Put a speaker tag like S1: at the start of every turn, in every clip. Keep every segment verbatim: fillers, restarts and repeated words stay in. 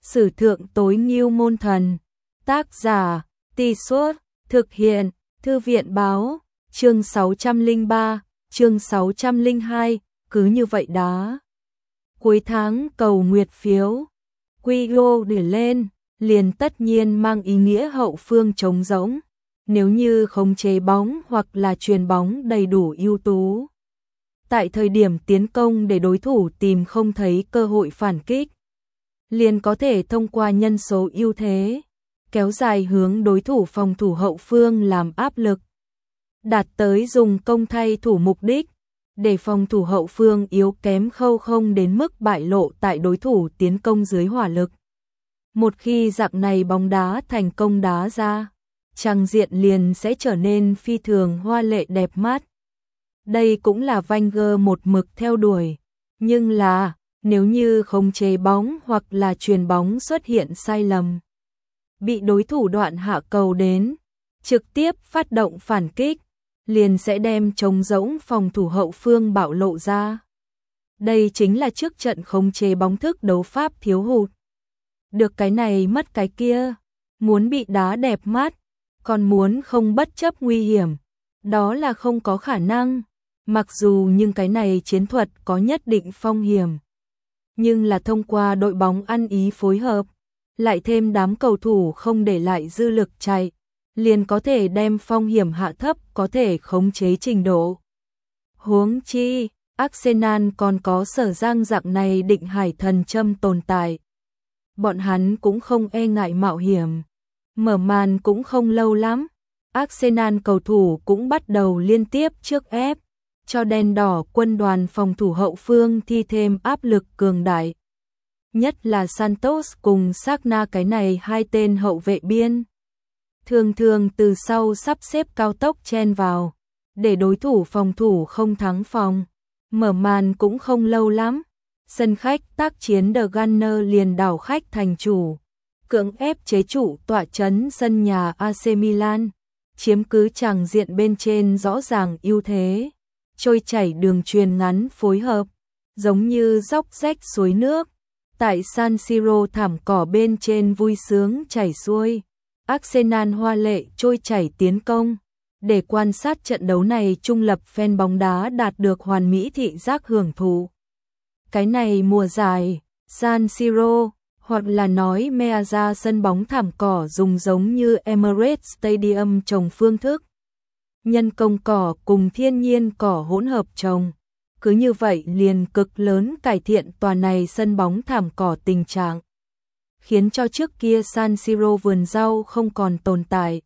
S1: Sử thượng tối ngưu môn thần. Tác giả, Tì Suốt, thực hiện, Thư viện báo, chương sáu trăm lẻ ba, chương sáu trăm lẻ hai, cứ như vậy đá. Cuối tháng cầu nguyệt phiếu, quy ô để lên, liền tất nhiên mang ý nghĩa hậu phương trống rỗng. Nếu như khống chế bóng hoặc là truyền bóng đầy đủ ưu tú. Tại thời điểm tiến công để đối thủ tìm không thấy cơ hội phản kích, liền có thể thông qua nhân số ưu thế, kéo dài hướng đối thủ phòng thủ hậu phương làm áp lực, đạt tới dùng công thay thủ mục đích, để phòng thủ hậu phương yếu kém khâu không đến mức bại lộ tại đối thủ tiến công dưới hỏa lực. Một khi dạng này bóng đá thành công đá ra, trang diện liền sẽ trở nên phi thường hoa lệ đẹp mắt. Đây cũng là Wenger một mực theo đuổi, nhưng là nếu như khống chế bóng hoặc là truyền bóng xuất hiện sai lầm, bị đối thủ đoạn hạ cầu đến, trực tiếp phát động phản kích, liền sẽ đem trống rỗng phòng thủ hậu phương bạo lộ ra. Đây chính là trước trận khống chế bóng thức đấu pháp thiếu hụt. Được cái này mất cái kia, muốn bị đá đẹp mắt, còn muốn không bất chấp nguy hiểm, đó là không có khả năng. Mặc dù nhưng cái này chiến thuật có nhất định phong hiểm, nhưng là thông qua đội bóng ăn ý phối hợp, lại thêm đám cầu thủ không để lại dư lực chạy, liền có thể đem phong hiểm hạ thấp, có thể khống chế trình độ. Huống chi, Arsenal còn có Sở Giang dạng này định hải thần châm tồn tại. Bọn hắn cũng không e ngại mạo hiểm. Mở màn cũng không lâu lắm, Arsenal cầu thủ cũng bắt đầu liên tiếp trước ép, cho đen đỏ quân đoàn phòng thủ hậu phương thi thêm áp lực cường đại. Nhất là Santos cùng Sagna cái này hai tên hậu vệ biên. Thường thường từ sau sắp xếp cao tốc chen vào, để đối thủ phòng thủ không thắng phòng. Mở màn cũng không lâu lắm, sân khách tác chiến The Gunner liền đảo khách thành chủ, cưỡng ép chế trụ tọa trấn sân nhà a xê Milan, chiếm cứ tràng diện bên trên rõ ràng ưu thế, trôi chảy đường truyền ngắn phối hợp, giống như dốc rách suối nước, tại San Siro thảm cỏ bên trên vui sướng chảy xuôi. Arsenal hoa lệ trôi chảy tiến công, để quan sát trận đấu này trung lập fan bóng đá đạt được hoàn mỹ thị giác hưởng thụ. Cái này mùa giải, San Siro, hoặc là nói Meazza sân bóng thảm cỏ dùng giống như Emirates Stadium trồng phương thức. Nhân công cỏ cùng thiên nhiên cỏ hỗn hợp trồng. Cứ như vậy liền cực lớn cải thiện tòa này sân bóng thảm cỏ tình trạng, khiến cho trước kia San Siro vườn rau không còn tồn tại.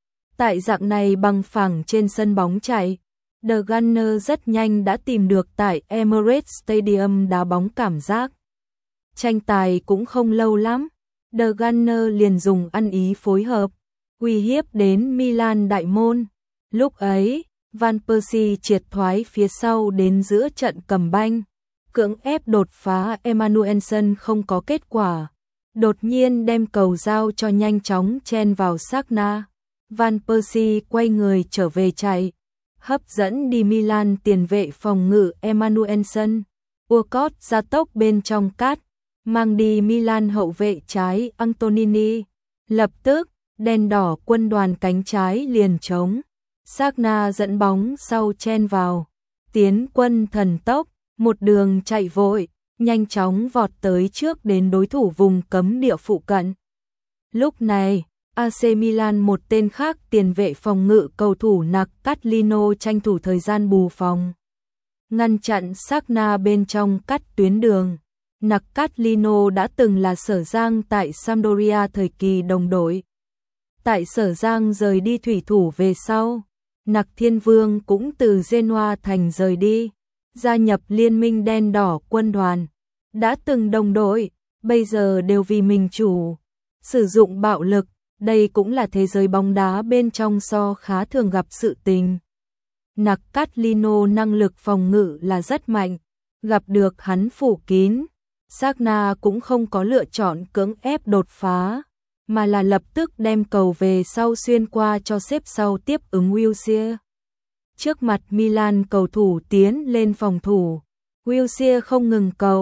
S1: Tại dạng này bằng phẳng trên sân bóng chạy, The Gunner rất nhanh đã tìm được tại Emirates Stadium đá bóng cảm giác. Tranh tài cũng không lâu lắm, The Gunner liền dùng ăn ý phối hợp, uy hiếp đến Milan đại môn. Lúc ấy, Van Persie triệt thoái phía sau đến giữa trận cầm banh, cưỡng ép đột phá Emmanuelson không có kết quả. Đột nhiên đem cầu giao cho nhanh chóng chen vào Sagna. Van Persie quay người trở về chạy, hấp dẫn đi Milan tiền vệ phòng ngự Emmanuelson. Walcott ra tốc bên trong cát, mang đi Milan hậu vệ trái Antonini. Lập tức, đen đỏ quân đoàn cánh trái liền trống. Sagna dẫn bóng sau chen vào. Tiến quân thần tốc, một đường chạy vội, nhanh chóng vọt tới trước đến đối thủ vùng cấm địa phụ cận. Lúc này, a xê Milan một tên khác tiền vệ phòng ngự cầu thủ Nạc Catlino tranh thủ thời gian bù phòng, ngăn chặn Sagna bên trong cắt tuyến đường. Nạc Catlino đã từng là Sở Giang tại Sampdoria thời kỳ đồng đội. Tại Sở Giang rời đi thủy thủ về sau, Nạc Thiên Vương cũng từ Genoa thành rời đi, gia nhập liên minh đen đỏ quân đoàn. Đã từng đồng đội, bây giờ đều vì mình chủ, sử dụng bạo lực, đây cũng là thế giới bóng đá bên trong so khá thường gặp sự tình. Nạc Catlino năng lực phòng ngự là rất mạnh, gặp được hắn phủ kín, Sagna cũng không có lựa chọn cưỡng ép đột phá, mà là lập tức đem cầu về sau xuyên qua cho xếp sau tiếp ứng Wilshere. Trước mặt Milan cầu thủ tiến lên phòng thủ, Wilshere không ngừng cầu,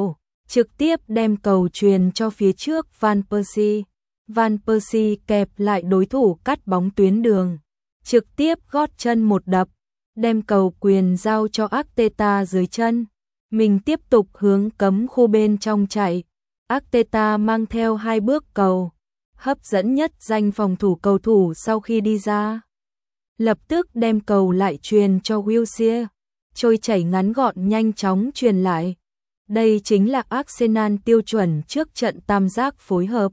S1: trực tiếp đem cầu truyền cho phía trước Van Persie. Van Persie kẹp lại đối thủ cắt bóng tuyến đường, trực tiếp gót chân một đập, đem cầu quyền giao cho Arteta dưới chân. Mình tiếp tục hướng cấm khu bên trong chạy. Arteta mang theo hai bước cầu, hấp dẫn nhất danh phòng thủ cầu thủ sau khi đi ra. Lập tức đem cầu lại truyền cho Wilshere, trôi chảy ngắn gọn nhanh chóng truyền lại. Đây chính là Arsenal tiêu chuẩn trước trận tam giác phối hợp.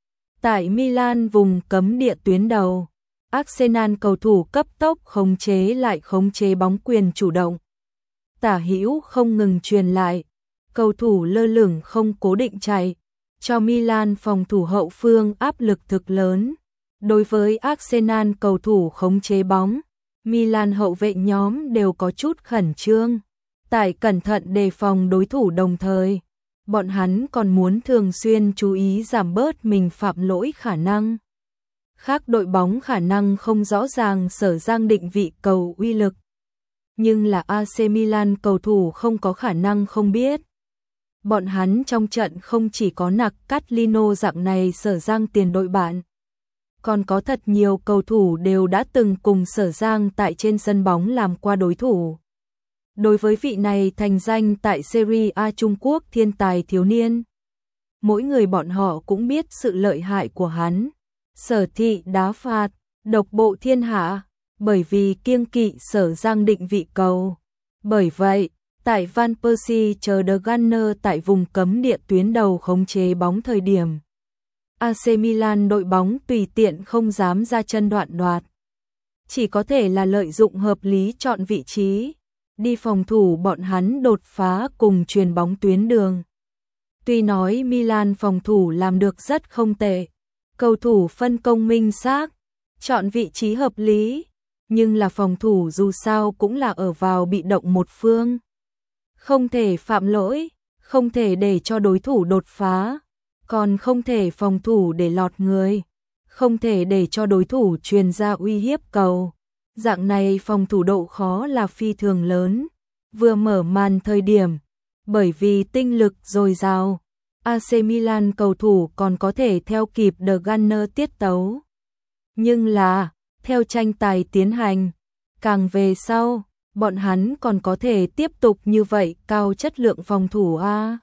S1: Tại Milan vùng cấm địa tuyến đầu, Arsenal cầu thủ cấp tốc khống chế lại khống chế bóng quyền chủ động. Tả hữu không ngừng truyền lại, cầu thủ lơ lửng không cố định chạy, cho Milan phòng thủ hậu phương áp lực thực lớn. Đối với Arsenal cầu thủ khống chế bóng, Milan hậu vệ nhóm đều có chút khẩn trương. Tại cẩn thận đề phòng đối thủ đồng thời, bọn hắn còn muốn thường xuyên chú ý giảm bớt mình phạm lỗi khả năng. Khác đội bóng khả năng không rõ ràng sở giang định vị cầu uy lực, nhưng là a xê Milan cầu thủ không có khả năng không biết. Bọn hắn trong trận không chỉ có nặc Catlino dạng này sở giang tiền đội bạn, còn có thật nhiều cầu thủ đều đã từng cùng sở giang tại trên sân bóng làm qua đối thủ. Đối với vị này thành danh tại Serie A Trung Quốc thiên tài thiếu niên, mỗi người bọn họ cũng biết sự lợi hại của hắn. Sở thị đá phạt, độc bộ thiên hạ, bởi vì kiêng kỵ sở giang định vị cầu. Bởi vậy, tại Van Persie chờ The Gunner tại vùng cấm địa tuyến đầu khống chế bóng thời điểm, a xê Milan đội bóng tùy tiện không dám ra chân đoạn đoạt. Chỉ có thể là lợi dụng hợp lý chọn vị trí, đi phòng thủ bọn hắn đột phá cùng truyền bóng tuyến đường. Tuy nói Milan phòng thủ làm được rất không tệ, cầu thủ phân công minh xác, chọn vị trí hợp lý, nhưng là phòng thủ dù sao cũng là ở vào bị động một phương. Không thể phạm lỗi, không thể để cho đối thủ đột phá, còn không thể phòng thủ để lọt người, không thể để cho đối thủ truyền ra uy hiếp cầu. Dạng này phòng thủ độ khó là phi thường lớn. Vừa mở màn thời điểm, bởi vì tinh lực dồi dào, a xê Milan cầu thủ còn có thể theo kịp The Gunner tiết tấu. Nhưng là, theo tranh tài tiến hành, càng về sau, bọn hắn còn có thể tiếp tục như vậy cao chất lượng phòng thủ A.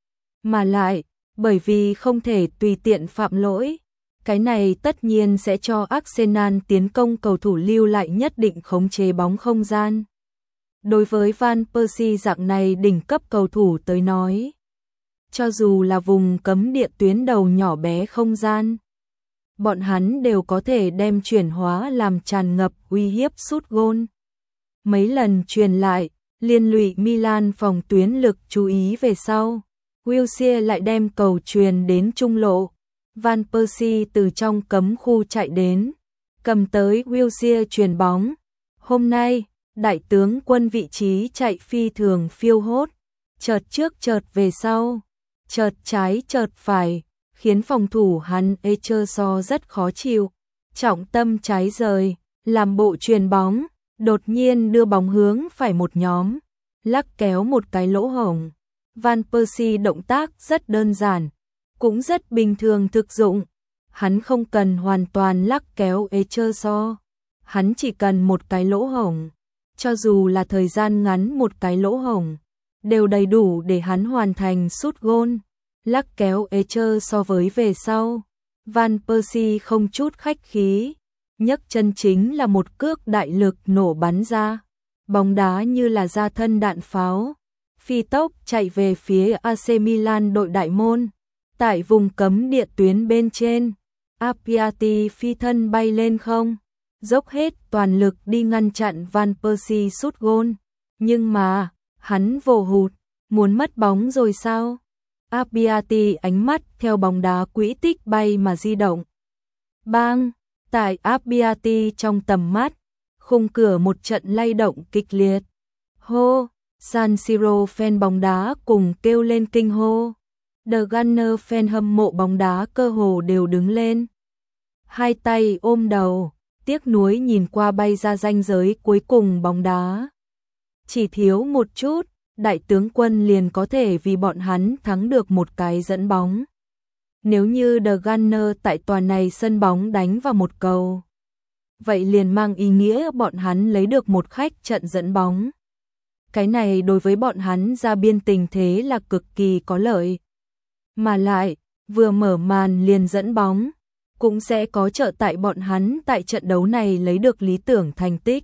S1: Mà lại, bởi vì không thể tùy tiện phạm lỗi, cái này tất nhiên sẽ cho Arsenal tiến công cầu thủ lưu lại nhất định khống chế bóng không gian. Đối với Van Persie dạng này đỉnh cấp cầu thủ tới nói, cho dù là vùng cấm địa tuyến đầu nhỏ bé không gian, bọn hắn đều có thể đem chuyển hóa làm tràn ngập uy hiếp sút gôn. Mấy lần truyền lại, liên lụy Milan phòng tuyến lực chú ý về sau. Wilshere lại đem cầu truyền đến trung lộ. Van Persie từ trong cấm khu chạy đến, cầm tới Wilshere truyền bóng. Hôm nay, đại tướng quân vị trí chạy phi thường phiêu hốt, chợt trước chợt về sau, chợt trái chợt phải, khiến phòng thủ hắn Echezor rất khó chịu. Trọng tâm trái rời, làm bộ truyền bóng, đột nhiên đưa bóng hướng phải một nhóm, lắc kéo một cái lỗ hổng. Van Persie động tác rất đơn giản, cũng rất bình thường thực dụng. Hắn không cần hoàn toàn lắc kéo Echezor, hắn chỉ cần một cái lỗ hổng. Cho dù là thời gian ngắn một cái lỗ hổng, đều đầy đủ để hắn hoàn thành sút gôn. Lắc kéo Echezor so với về sau, Van Persie không chút khách khí, nhấc chân chính là một cước đại lực nổ bắn ra. Bóng đá như là ra thân đạn pháo, phi tốc chạy về phía a xê Milan đội đại môn. Tại vùng cấm địa tuyến bên trên, Appiati phi thân bay lên không, dốc hết toàn lực đi ngăn chặn Van Persie sút gôn. Nhưng mà, hắn vồ hụt, muốn mất bóng rồi sao? Appiati ánh mắt theo bóng đá quỹ tích bay mà di động. Bang! Tại Appiati trong tầm mắt, khung cửa một trận lay động kịch liệt. Hô! San Siro fan bóng đá cùng kêu lên kinh hô. The Gunner fan hâm mộ bóng đá cơ hồ đều đứng lên. Hai tay ôm đầu, tiếc nuối nhìn qua bay ra ranh giới cuối cùng bóng đá. Chỉ thiếu một chút, đại tướng quân liền có thể vì bọn hắn thắng được một cái dẫn bóng. Nếu như The Gunner tại tòa này sân bóng đánh vào một cầu, vậy liền mang ý nghĩa bọn hắn lấy được một khách trận dẫn bóng. Cái này đối với bọn hắn ra biên tình thế là cực kỳ có lợi. Mà lại, vừa mở màn liền dẫn bóng, cũng sẽ có trợ tại bọn hắn tại trận đấu này lấy được lý tưởng thành tích.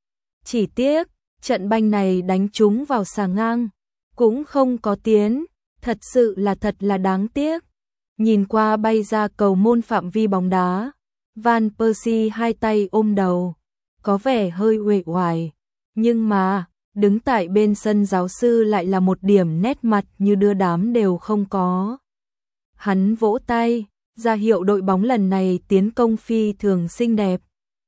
S1: Chỉ tiếc, trận banh này đánh trúng vào xà ngang, cũng không có tiến, thật sự là thật là đáng tiếc. Nhìn qua bay ra cầu môn phạm vi bóng đá, Van Persie hai tay ôm đầu, có vẻ hơi uể oải, nhưng mà, đứng tại bên sân giáo sư lại là một điểm nét mặt như đưa đám đều không có. Hắn vỗ tay, ra hiệu đội bóng lần này tiến công phi thường xinh đẹp.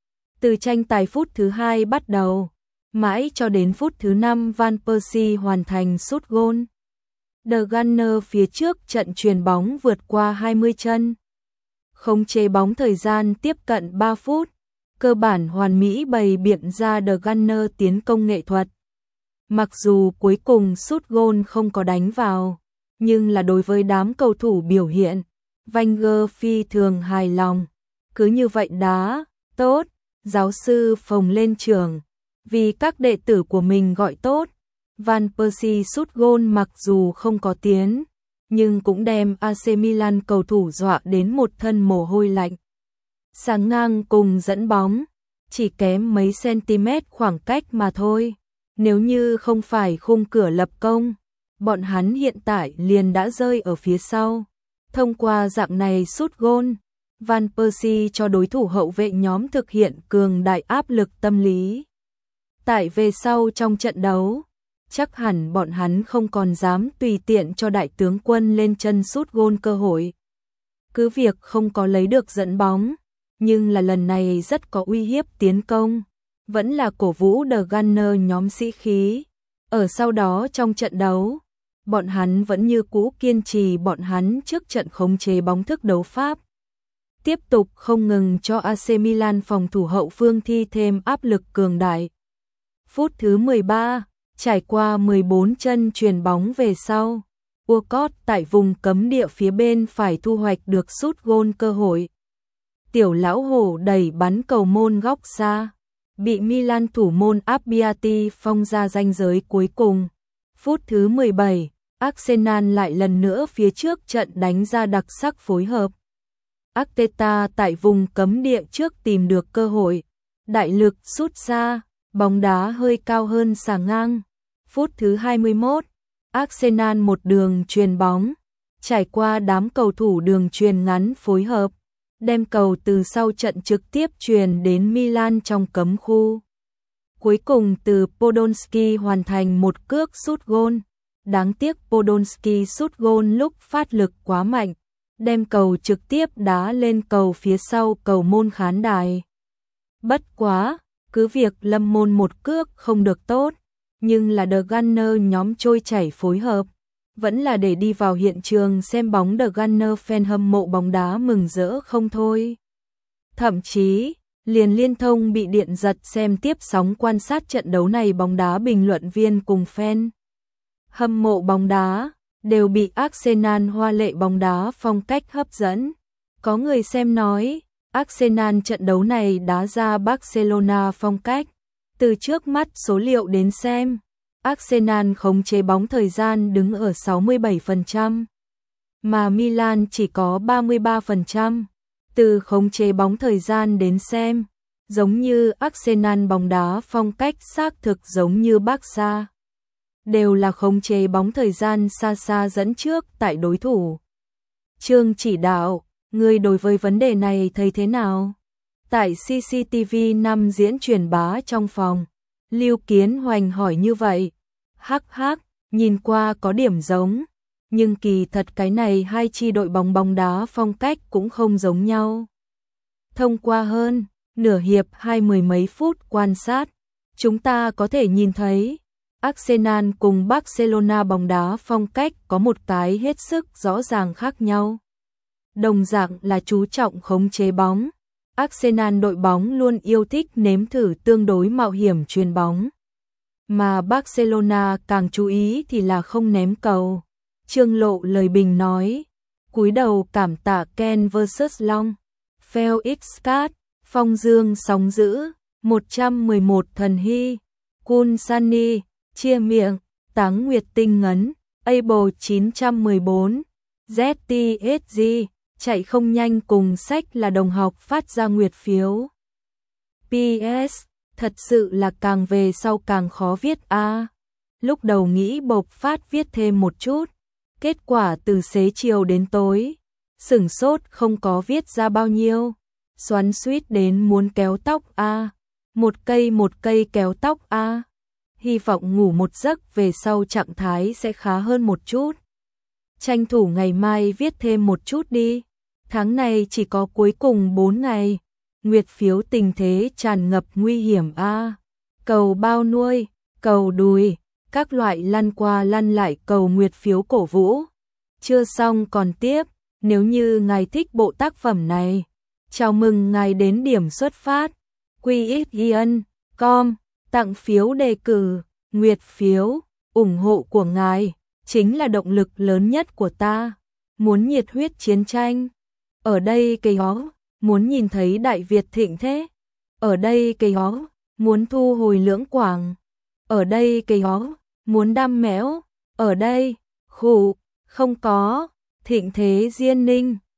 S1: Từ tranh tài phút thứ hai bắt đầu, mãi cho đến phút thứ năm Van Persie hoàn thành sút gôn. The Gunner phía trước trận chuyền bóng vượt qua hai mươi chân. Khống chế bóng thời gian tiếp cận ba phút, cơ bản hoàn mỹ bày biện ra The Gunner tiến công nghệ thuật. Mặc dù cuối cùng sút gôn không có đánh vào, nhưng là đối với đám cầu thủ biểu hiện, Wenger phi thường hài lòng. Cứ như vậy đá, tốt, giáo sư phồng lên trường, vì các đệ tử của mình gọi tốt. Van Persie sút gôn mặc dù không có tiến, nhưng cũng đem a xê Milan cầu thủ dọa đến một thân mồ hôi lạnh. Sáng ngang cùng dẫn bóng, chỉ kém mấy cm khoảng cách mà thôi. Nếu như không phải khung cửa lập công, bọn hắn hiện tại liền đã rơi ở phía sau. Thông qua dạng này sút gôn, Van Persie cho đối thủ hậu vệ nhóm thực hiện cường đại áp lực tâm lý. Tại về sau trong trận đấu, chắc hẳn bọn hắn không còn dám tùy tiện cho đại tướng quân lên chân sút gôn cơ hội. Cứ việc không có lấy được dẫn bóng, nhưng là lần này rất có uy hiếp tiến công, vẫn là cổ vũ The Gunner nhóm sĩ khí. Ở sau đó trong trận đấu, bọn hắn vẫn như cũ kiên trì bọn hắn trước trận khống chế bóng thức đấu pháp. Tiếp tục không ngừng cho a xê Milan phòng thủ hậu phương thi thêm áp lực cường đại. Phút thứ mười ba, trải qua mười bốn chân chuyền bóng về sau, Walcott tại vùng cấm địa phía bên phải thu hoạch được sút gôn cơ hội. Tiểu lão hổ đẩy bắn cầu môn góc xa, bị Milan thủ môn Abbiati phong ra ranh giới cuối cùng. Phút thứ mười bảy, Arsenal lại lần nữa phía trước trận đánh ra đặc sắc phối hợp. Arteta tại vùng cấm địa trước tìm được cơ hội, đại lực sút xa, bóng đá hơi cao hơn xà ngang. Phút thứ hai mươi mốt, Arsenal một đường chuyền bóng, trải qua đám cầu thủ đường chuyền ngắn phối hợp, đem cầu từ sau trận trực tiếp chuyền đến Milan trong cấm khu. Cuối cùng từ Podolski hoàn thành một cước sút gôn. Đáng tiếc Podolski sút gôn lúc phát lực quá mạnh, đem cầu trực tiếp đá lên cầu phía sau cầu môn khán đài. Bất quá, cứ việc Lâm Môn một cước không được tốt, nhưng là The Gunner nhóm trôi chảy phối hợp, vẫn là để đi vào hiện trường xem bóng. The Gunner fan hâm mộ bóng đá mừng rỡ không thôi. Thậm chí, liền liên thông bị điện giật xem tiếp sóng quan sát trận đấu này bóng đá bình luận viên cùng fan hâm mộ bóng đá đều bị Arsenal hoa lệ bóng đá phong cách hấp dẫn. Có người xem nói, Arsenal trận đấu này đá ra Barcelona phong cách. Từ trước mắt số liệu đến xem, Arsenal khống chế bóng thời gian đứng ở sáu mươi bảy phần trăm, mà Milan chỉ có ba mươi ba phần trăm. Từ khống chế bóng thời gian đến xem, giống như Arsenal bóng đá phong cách xác thực giống như Barca, đều là khống chế bóng thời gian xa xa dẫn trước tại đối thủ. Trương chỉ đạo, người đối với vấn đề này thấy thế nào? Tại xê xê tê vê năm diễn truyền bá trong phòng, Lưu Kiến Hoành hỏi như vậy. Hắc hắc, nhìn qua có điểm giống, nhưng kỳ thật cái này hai chi đội bóng bóng đá phong cách cũng không giống nhau. Thông qua hơn nửa hiệp hai mười mấy phút quan sát, chúng ta có thể nhìn thấy Arsenal cùng Barcelona bóng đá phong cách có một cái hết sức rõ ràng khác nhau. Đồng dạng là chú trọng khống chế bóng, Arsenal đội bóng luôn yêu thích nếm thử tương đối mạo hiểm chuyền bóng. mà Barcelona càng chú ý thì là không ném cầu. Trương Lộ lời bình nói, cúi đầu cảm tạ Ken versus Long, Felix Cát, Phong Dương sóng dữ, một trăm mười một Thần Hy, Kun Sunny, chia miệng, Táng Nguyệt Tinh Ngấn, Able chín trăm mười bốn, Z T S G, chạy không nhanh cùng sách là đồng học phát ra nguyệt phiếu. pê ét, thật sự là càng về sau càng khó viết a. Lúc đầu nghĩ bộc phát viết thêm một chút, kết quả từ xế chiều đến tối, sửng sốt không có viết ra bao nhiêu, xoắn xuýt đến muốn kéo tóc a, một cây một cây kéo tóc a. Hy vọng ngủ một giấc về sau trạng thái sẽ khá hơn một chút. Tranh thủ ngày mai viết thêm một chút đi. Tháng này chỉ có cuối cùng bốn ngày. Nguyệt phiếu tình thế tràn ngập nguy hiểm a. Cầu bao nuôi, cầu đùi, các loại lăn qua lăn lại cầu nguyệt phiếu cổ vũ. Chưa xong còn tiếp, nếu như ngài thích bộ tác phẩm này, chào mừng ngài đến điểm xuất phát. quy ích yên chấm com tặng phiếu đề cử, nguyệt phiếu, ủng hộ của ngài chính là động lực lớn nhất của ta. Muốn nhiệt huyết chiến tranh, ở đây cây ó, muốn nhìn thấy Đại Việt thịnh thế, ở đây cây ó, muốn thu hồi Lưỡng Quảng, ở đây cây ó, muốn đam mẽo, ở đây, khủ, không có, thịnh thế Diên Ninh.